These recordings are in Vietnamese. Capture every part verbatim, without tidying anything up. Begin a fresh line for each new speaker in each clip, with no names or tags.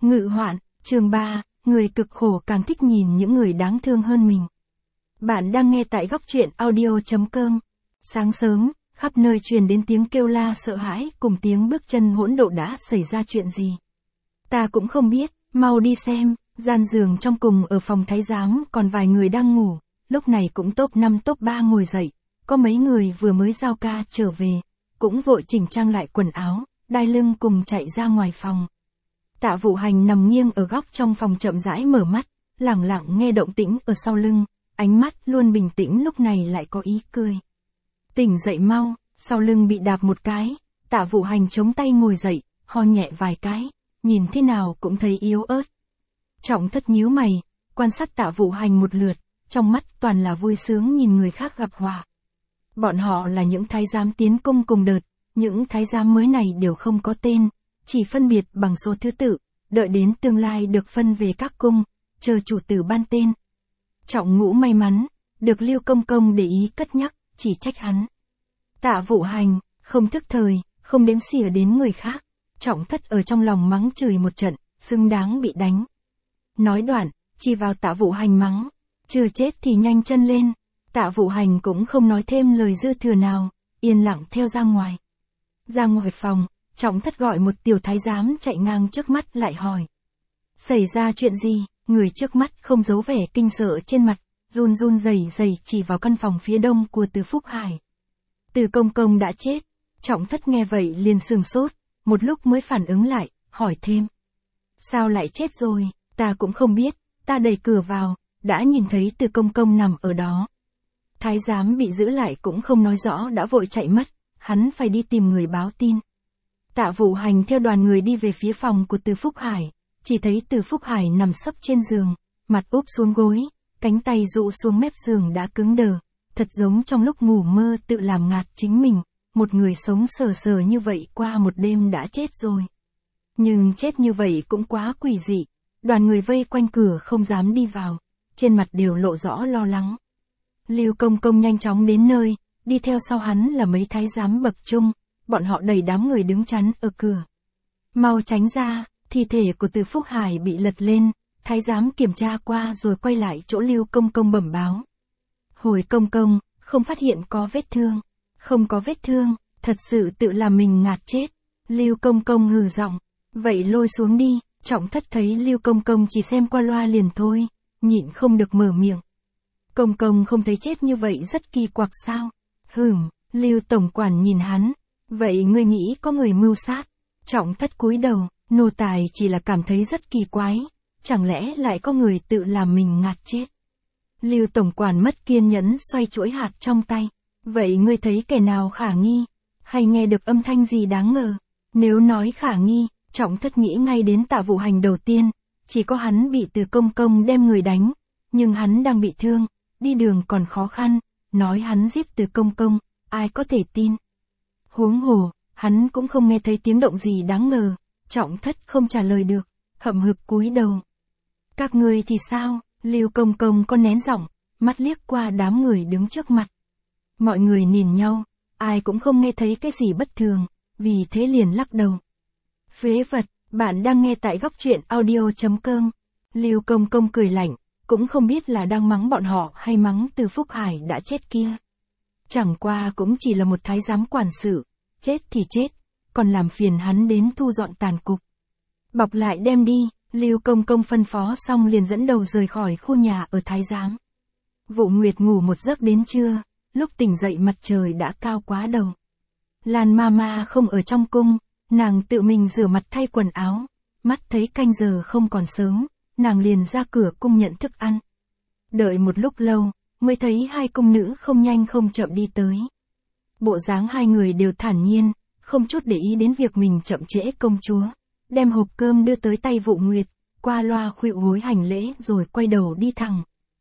Ngự hoạn, chương ba, người cực khổ càng thích nhìn những người đáng thương hơn mình. Bạn đang nghe tại góc truyện audio chấm com. Sáng sớm, khắp nơi truyền đến tiếng kêu la sợ hãi cùng tiếng bước chân hỗn độn. Đã xảy ra chuyện gì? Ta cũng không biết, mau đi xem. Gian giường trong cùng ở phòng thái giám còn vài người đang ngủ, lúc này cũng top năm top ba ngồi dậy, có mấy người vừa mới giao ca trở về, cũng vội chỉnh trang lại quần áo, đai lưng cùng chạy ra ngoài phòng. Tạ Vũ Hành nằm nghiêng ở góc trong phòng chậm rãi mở mắt, lẳng lặng nghe động tĩnh ở sau lưng, ánh mắt luôn bình tĩnh lúc này lại có ý cười. Tỉnh dậy mau, sau lưng bị đạp một cái, Tạ Vũ Hành chống tay ngồi dậy, ho nhẹ vài cái, nhìn thế nào cũng thấy yếu ớt. Trọng Thất nhíu mày, quan sát Tạ Vũ Hành một lượt, trong mắt toàn là vui sướng nhìn người khác gặp họa. Bọn họ là những thái giám tiến cung cùng đợt, những thái giám mới này đều không có tên, chỉ phân biệt bằng số thứ tự, đợi đến tương lai được phân về các cung, chờ chủ tử ban tên. Trọng Ngũ may mắn, được Lưu Công Công để ý cất nhắc, chỉ trách hắn. Tạ Vũ Hành, không thức thời, không đếm xỉa đến người khác. Trọng Thất ở trong lòng mắng chửi một trận, xứng đáng bị đánh. Nói đoạn, chỉ vào Tạ Vũ Hành mắng, chưa chết thì nhanh chân lên. Tạ Vũ Hành cũng không nói thêm lời dư thừa nào, yên lặng theo ra ngoài. Ra ngoài phòng, Trọng Thất gọi một tiểu thái giám chạy ngang trước mắt lại hỏi. Xảy ra chuyện gì? Người trước mắt không giấu vẻ kinh sợ trên mặt, run run rẩy rẩy chỉ vào căn phòng phía đông của Từ Phúc Hải. Từ Công Công đã chết. Trọng Thất nghe vậy liền sửng sốt, một lúc mới phản ứng lại, hỏi thêm. Sao lại chết rồi? Ta cũng không biết, ta đẩy cửa vào, đã nhìn thấy Từ Công Công nằm ở đó. Thái giám bị giữ lại cũng không nói rõ đã vội chạy mất, hắn phải đi tìm người báo tin. Tạ Vũ Hành theo đoàn người đi về phía phòng của Từ Phúc Hải, chỉ thấy Từ Phúc Hải nằm sấp trên giường, mặt úp xuống gối, cánh tay dụ xuống mép giường đã cứng đờ, thật giống trong lúc ngủ mơ tự làm ngạt chính mình, một người sống sờ sờ như vậy qua một đêm đã chết rồi. Nhưng chết như vậy cũng quá quỷ dị, đoàn người vây quanh cửa không dám đi vào, trên mặt đều lộ rõ lo lắng. Lưu Công Công nhanh chóng đến nơi, đi theo sau hắn là mấy thái giám bậc trung, bọn họ đẩy đám người đứng chắn ở cửa. Mau tránh ra, thi thể của Từ Phúc Hải bị lật lên, thái giám kiểm tra qua rồi quay lại chỗ Lưu Công Công bẩm báo. Hồi Công Công, không phát hiện có vết thương. Không có vết thương, thật sự tự làm mình ngạt chết. Lưu Công Công hừ giọng, vậy lôi xuống đi. Trọng Thất thấy Lưu Công Công chỉ xem qua loa liền thôi, nhịn không được mở miệng. Công Công không thấy chết như vậy rất kỳ quặc sao? Hửm, Lưu Tổng Quản nhìn hắn, vậy ngươi nghĩ có người mưu sát? Trọng Thất cúi đầu, nô tài chỉ là cảm thấy rất kỳ quái, chẳng lẽ lại có người tự làm mình ngạt chết? Lưu Tổng Quản mất kiên nhẫn xoay chuỗi hạt trong tay, vậy ngươi thấy kẻ nào khả nghi? Hay nghe được âm thanh gì đáng ngờ? Nếu nói khả nghi, Trọng Thất nghĩ ngay đến Tạ Vũ Hành đầu tiên, chỉ có hắn bị Từ Công Công đem người đánh, nhưng hắn đang bị thương, đi đường còn khó khăn, nói hắn giết Từ Công Công, ai có thể tin? Huống hồ, hắn cũng không nghe thấy tiếng động gì đáng ngờ, Trọng Thất không trả lời được, hậm hực cúi đầu. Các ngươi thì sao? Lưu Công Công có nén giọng, mắt liếc qua đám người đứng trước mặt. Mọi người nhìn nhau, ai cũng không nghe thấy cái gì bất thường, vì thế liền lắc đầu. Phế vật, bạn đang nghe tại góc truyện audio chấm com. Lưu Công Công cười lạnh, cũng không biết là đang mắng bọn họ hay mắng Từ Phúc Hải đã chết kia. Chẳng qua cũng chỉ là một thái giám quản sự, chết thì chết, còn làm phiền hắn đến thu dọn tàn cục. Bọc lại đem đi, Lưu Công Công phân phó xong liền dẫn đầu rời khỏi khu nhà ở thái giám. Vũ Nguyệt ngủ một giấc đến trưa, lúc tỉnh dậy mặt trời đã cao quá đầu. Lan Mama không ở trong cung, nàng tự mình rửa mặt thay quần áo, mắt thấy canh giờ không còn sớm, nàng liền ra cửa cung nhận thức ăn. Đợi một lúc lâu, mới thấy hai cung nữ không nhanh không chậm đi tới. Bộ dáng hai người đều thản nhiên, không chút để ý đến việc mình chậm trễ công chúa, đem hộp cơm đưa tới tay Vũ Nguyệt, qua loa khuỵu gối hành lễ rồi quay đầu đi thẳng.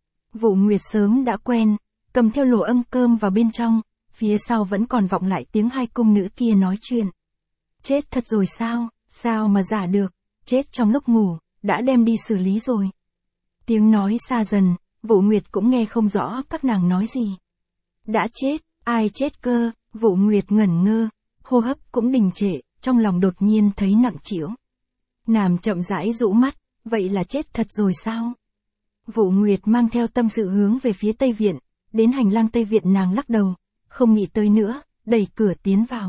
Vũ Nguyệt sớm đã quen, cầm theo lỗ âm cơm vào bên trong, phía sau vẫn còn vọng lại tiếng hai cung nữ kia nói chuyện. Chết thật rồi sao, sao mà giả được, chết trong lúc ngủ, đã đem đi xử lý rồi. Tiếng nói xa dần, Vũ Nguyệt cũng nghe không rõ các nàng nói gì. Đã chết, ai chết cơ? Vũ Nguyệt ngẩn ngơ, hô hấp cũng đình trệ, trong lòng đột nhiên thấy nặng trĩu. Nàng chậm rãi rũ mắt, vậy là chết thật rồi sao? Vũ Nguyệt mang theo tâm sự hướng về phía Tây Viện, đến hành lang Tây Viện nàng lắc đầu, không nghĩ tới nữa, đẩy cửa tiến vào.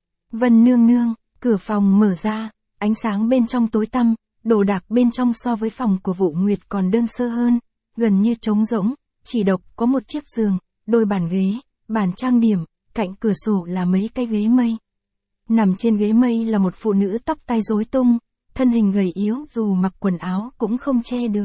Vân nương nương, cửa phòng mở ra, ánh sáng bên trong tối tăm, đồ đạc bên trong so với phòng của Vũ Nguyệt còn đơn sơ hơn, gần như trống rỗng, chỉ độc có một chiếc giường, đôi bàn ghế, bàn trang điểm, cạnh cửa sổ là mấy cái ghế mây. Nằm trên ghế mây là một phụ nữ tóc tai rối tung, thân hình gầy yếu dù mặc quần áo cũng không che được.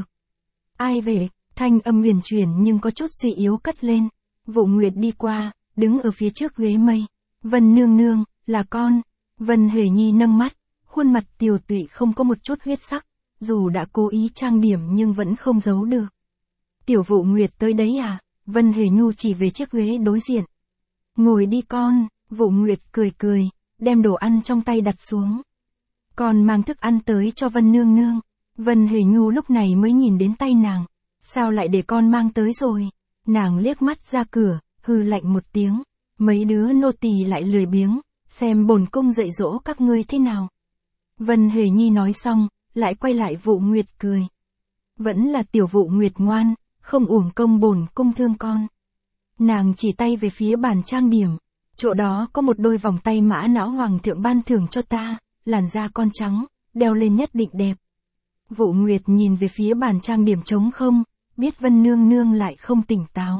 Ai về, thanh âm huyền chuyển nhưng có chút suy yếu cất lên. Vũ Nguyệt đi qua, đứng ở phía trước ghế mây. Vân nương nương, là con. Vân Huệ Nhi nâng mắt, khuôn mặt tiều tụy không có một chút huyết sắc, dù đã cố ý trang điểm nhưng vẫn không giấu được. Tiểu Vũ Nguyệt tới đấy à? Vân Huệ Nhu chỉ về chiếc ghế đối diện. Ngồi đi con, Vũ Nguyệt cười cười, đem đồ ăn trong tay đặt xuống. Con mang thức ăn tới cho Vân nương nương. Vân Huệ Nhu lúc này mới nhìn đến tay nàng. Sao lại để con mang tới rồi? Nàng liếc mắt ra cửa, hừ lạnh một tiếng. Mấy đứa nô tỳ lại lười biếng, xem bổn cung dạy dỗ các ngươi thế nào. Vân Huệ Nhi nói xong, lại quay lại Vũ Nguyệt cười. Vẫn là tiểu Vũ Nguyệt ngoan, không uổng công bổn cung thương con. Nàng chỉ tay về phía bàn trang điểm, chỗ đó có một đôi vòng tay mã não hoàng thượng ban thưởng cho ta, làn da con trắng, đeo lên nhất định đẹp. Vũ Nguyệt nhìn về phía bàn trang điểm trống không, biết Vân nương nương lại không tỉnh táo.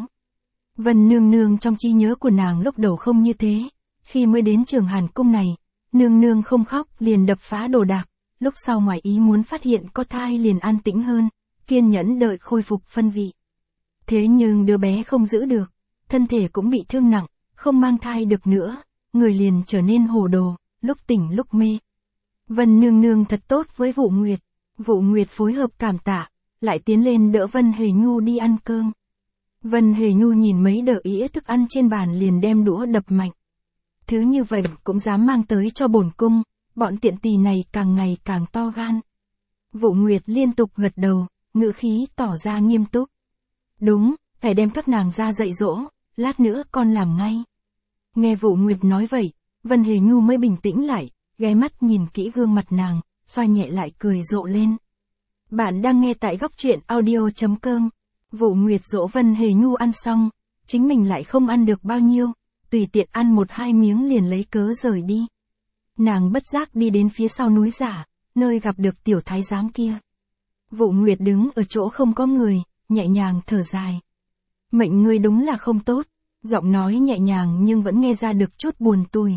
Vân nương nương trong trí nhớ của nàng lúc đầu không như thế, khi mới đến Trường Hàn cung này, nương nương không khóc liền đập phá đồ đạc, lúc sau ngoài ý muốn phát hiện có thai liền an tĩnh hơn, kiên nhẫn đợi khôi phục phân vị. Thế nhưng đứa bé không giữ được, thân thể cũng bị thương nặng, không mang thai được nữa, người liền trở nên hồ đồ, lúc tỉnh lúc mê. Vân nương nương thật tốt với Vũ Nguyệt. Vũ Nguyệt phối hợp cảm tạ, lại tiến lên đỡ Vân Huệ Nhu đi ăn cơm. Vân Huệ Nhu nhìn mấy đỡ ĩa thức ăn trên bàn liền đem đũa đập mạnh. Thứ như vậy cũng dám mang tới cho bổn cung, bọn tiện tỳ này càng ngày càng to gan. Vũ Nguyệt liên tục gật đầu, ngữ khí tỏ ra nghiêm túc. Đúng, phải đem các nàng ra dạy dỗ, lát nữa con làm ngay. Nghe Vũ Nguyệt nói vậy, Vân Huệ Nhu mới bình tĩnh lại, ghé mắt nhìn kỹ gương mặt nàng, xoay nhẹ lại cười rộ lên. Bạn đang nghe tại góc truyện audio chấm com. Vũ Nguyệt dỗ Vân Huệ Nhu ăn xong, chính mình lại không ăn được bao nhiêu, tùy tiện ăn một hai miếng liền lấy cớ rời đi. Nàng bất giác đi đến phía sau núi giả, nơi gặp được tiểu thái giám kia. Vũ Nguyệt đứng ở chỗ không có người, nhẹ nhàng thở dài. Mệnh ngươi đúng là không tốt, giọng nói nhẹ nhàng nhưng vẫn nghe ra được chút buồn tủi.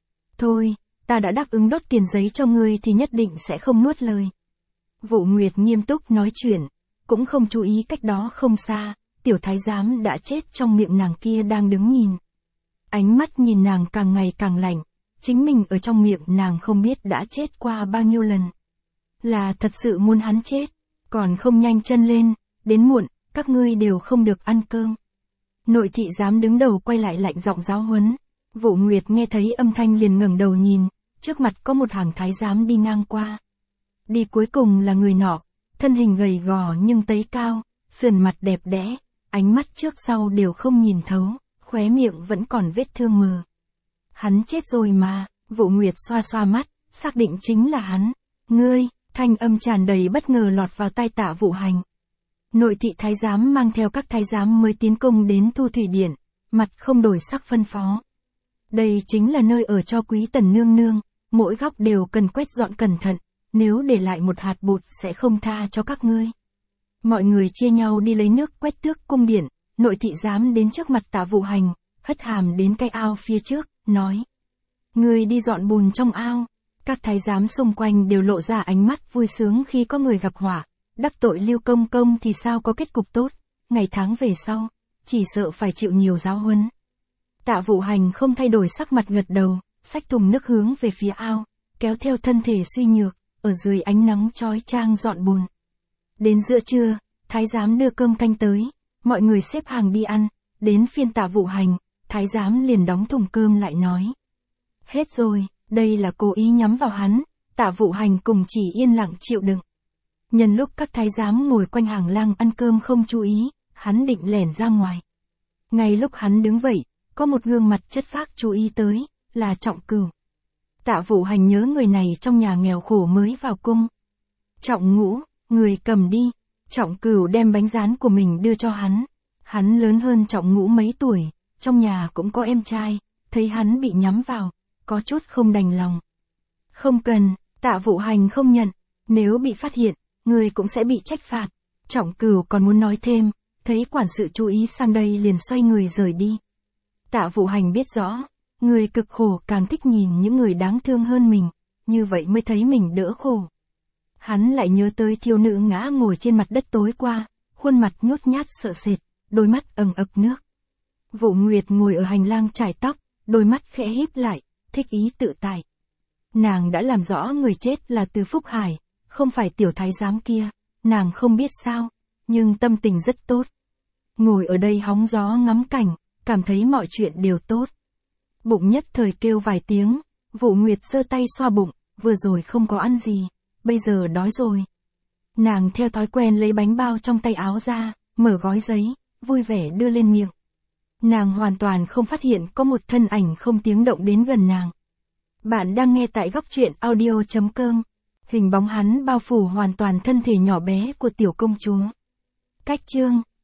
Thôi, ta đã đáp ứng đốt tiền giấy cho ngươi thì nhất định sẽ không nuốt lời. Vũ Nguyệt nghiêm túc nói chuyện, cũng không chú ý cách đó không xa, tiểu thái giám đã chết trong miệng nàng kia đang đứng nhìn. Ánh mắt nhìn nàng càng ngày càng lạnh, chính mình ở trong miệng nàng không biết đã chết qua bao nhiêu lần. Là thật sự muốn hắn chết, còn không nhanh chân lên, đến muộn, các ngươi đều không được ăn cơm. Nội thị giám đứng đầu quay lại lạnh giọng giáo huấn. Vũ Nguyệt nghe thấy âm thanh liền ngẩng đầu nhìn, trước mặt có một hàng thái giám đi ngang qua. Đi cuối cùng là người nọ, thân hình gầy gò nhưng tấy cao, sườn mặt đẹp đẽ, ánh mắt trước sau đều không nhìn thấu, khóe miệng vẫn còn vết thương mờ. Hắn chết rồi mà, Vũ Nguyệt xoa xoa mắt, xác định chính là hắn. Ngươi, thanh âm tràn đầy bất ngờ lọt vào tai Tạ Vũ Hành. Nội thị thái giám mang theo các thái giám mới tiến cung đến Thu Thủy Điện, mặt không đổi sắc phân phó. Đây chính là nơi ở cho quý tần nương nương, mỗi góc đều cần quét dọn cẩn thận, nếu để lại một hạt bụt sẽ không tha cho các ngươi. Mọi người chia nhau đi lấy nước quét tước cung điện, nội thị giám đến trước mặt Tạ Vũ Hành, hất hàm đến cái ao phía trước, nói. Ngươi đi dọn bùn trong ao. Các thái giám xung quanh đều lộ ra ánh mắt vui sướng khi có người gặp họa, đắc tội Lưu công công thì sao có kết cục tốt, ngày tháng về sau, chỉ sợ phải chịu nhiều giáo huấn. Tạ Vũ Hành không thay đổi sắc mặt gật đầu, xách thùng nước hướng về phía ao, kéo theo thân thể suy nhược, ở dưới ánh nắng chói chang dọn bùn. Đến giữa trưa, thái giám đưa cơm canh tới, mọi người xếp hàng đi ăn, đến phiên Tạ Vũ Hành, thái giám liền đóng thùng cơm lại nói. Hết rồi, đây là cố ý nhắm vào hắn, Tạ Vũ Hành cùng chỉ yên lặng chịu đựng. Nhân lúc các thái giám ngồi quanh hàng lang ăn cơm không chú ý, hắn định lẻn ra ngoài. Ngay lúc hắn đứng vậy, có một gương mặt chất phác chú ý tới, là Trọng Cửu. Tạ Vũ Hành nhớ người này trong nhà nghèo khổ mới vào cung, Trọng Ngũ, người cầm đi. Trọng Cửu đem bánh rán của mình đưa cho hắn. Hắn lớn hơn Trọng Ngũ mấy tuổi, trong nhà cũng có em trai, thấy hắn bị nhắm vào, có chút không đành lòng. Không cần, Tạ Vũ Hành không nhận, nếu bị phát hiện, người cũng sẽ bị trách phạt. Trọng Cửu còn muốn nói thêm, thấy quản sự chú ý sang đây liền xoay người rời đi. Tạ Vũ Hành biết rõ, người cực khổ càng thích nhìn những người đáng thương hơn mình, như vậy mới thấy mình đỡ khổ. Hắn lại nhớ tới thiếu nữ ngã ngồi trên mặt đất tối qua, khuôn mặt nhút nhát sợ sệt, đôi mắt ẩn ực nước. Vũ Nguyệt ngồi ở hành lang chải tóc, đôi mắt khẽ híp lại, thích ý tự tại. Nàng đã làm rõ người chết là Từ Phúc Hải, không phải tiểu thái giám kia, nàng không biết sao, nhưng tâm tình rất tốt. Ngồi ở đây hóng gió ngắm cảnh, cảm thấy mọi chuyện đều tốt. Bụng nhất thời kêu vài tiếng, Vũ Nguyệt giơ tay xoa bụng, vừa rồi không có ăn gì, bây giờ đói rồi. Nàng theo thói quen lấy bánh bao trong tay áo ra, mở gói giấy, vui vẻ đưa lên miệng. Nàng hoàn toàn không phát hiện có một thân ảnh không tiếng động đến gần nàng. Bạn đang nghe tại góc truyện audio chấm com. Hình bóng hắn bao phủ hoàn toàn thân thể nhỏ bé của tiểu công chúa. Cách chương